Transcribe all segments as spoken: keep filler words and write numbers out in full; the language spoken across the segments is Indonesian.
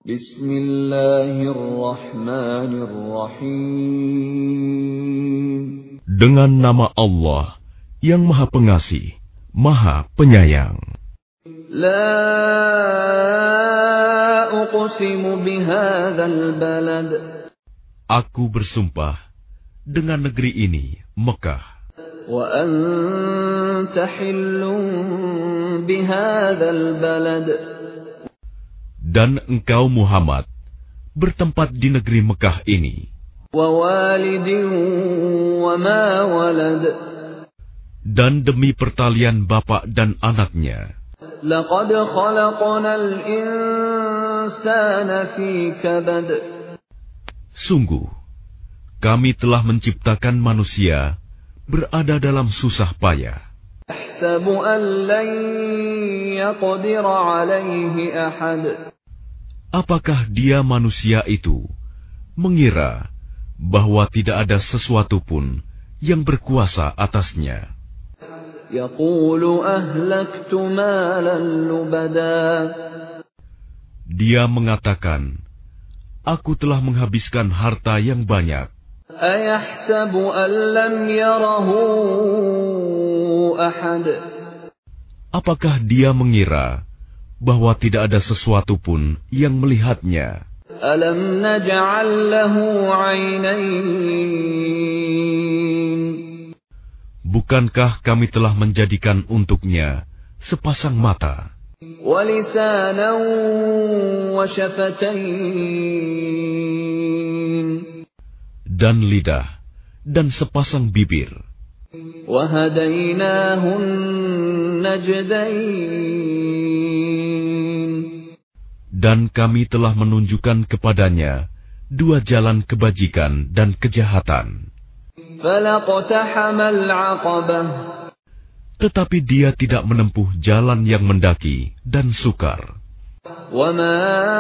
Bismillahirrahmanirrahim. Dengan nama Allah yang Maha Pengasih, Maha Penyayang. La uqsimu bihadzal balad. Aku bersumpah dengan negeri ini, Mekah. Wa anta hillun bihadzal balad. Dan engkau Muhammad bertempat di negeri Mekah ini. Wa walidin wa ma walad. Dan demi pertalian bapak dan anaknya. Laqad khalaqnal insana fi kabad. Sungguh, kami telah menciptakan manusia berada dalam susah payah. Ahsabu an lan yaqdir alaihi ahad. Apakah dia manusia itu mengira bahwa tidak ada sesuatu pun yang berkuasa atasnya? Yaqulu ahlaktu malan lubada. Dia mengatakan, aku telah menghabiskan harta yang banyak. Ayahsabu an lam yarahu ahad. Apakah dia mengira bahwa tidak ada sesuatu pun yang melihatnya? Alam naj'al lahu 'ainain. Bukankah kami telah menjadikan untuknya sepasang mata? Wa lisanan wa shafatain. Dan lidah dan sepasang bibir. Wa hadainahun najdain. Dan kami telah menunjukkan kepadanya dua jalan kebajikan dan kejahatan. Falaqtahamal 'aqabah. Tetapi dia tidak menempuh jalan yang mendaki dan sukar. Wa ma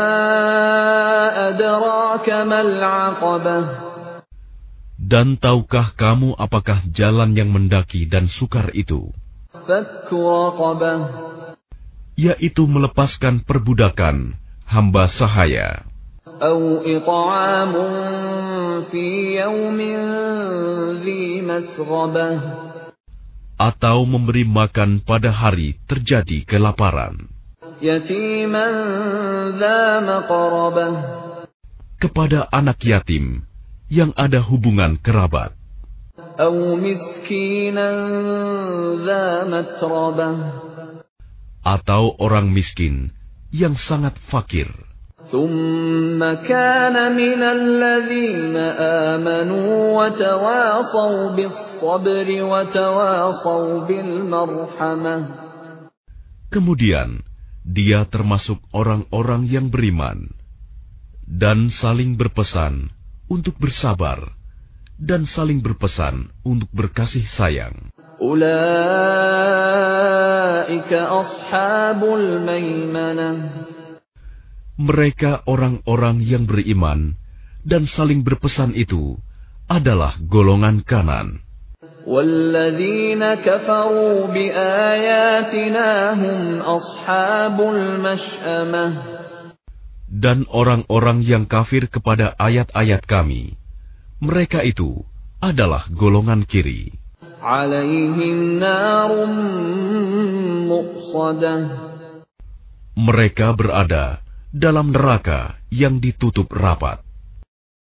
adraka mal 'aqabah. Dan tahukah kamu apakah jalan yang mendaki dan sukar itu? Fakku raqabah. Yaitu melepaskan perbudakan hamba sahaya. Au it'amun fi yawmin dhi masghabah. Atau memberi makan pada hari terjadi kelaparan. Yatiman dha maqrabah. Kepada anak yatim yang ada hubungan kerabat. Au miskinan dha matrabah. Atau orang miskin yang sangat fakir. Thumma kana minal ladzina amanu wa tawasaw bis-sabri wa tawasaw bil marhamah. Kemudian dia termasuk orang-orang yang beriman dan saling berpesan untuk bersabar dan saling berpesan untuk berkasih sayang. Ulaika ashabul maimanah. Mereka orang-orang yang beriman dan saling berpesan itu adalah golongan kanan. Walladzina kafaru biayatina hum ashabul mash'amah. Dan orang-orang yang kafir kepada ayat-ayat kami, mereka itu adalah golongan kiri. Alaihim narum muqsadah. Mereka berada dalam neraka yang ditutup rapat.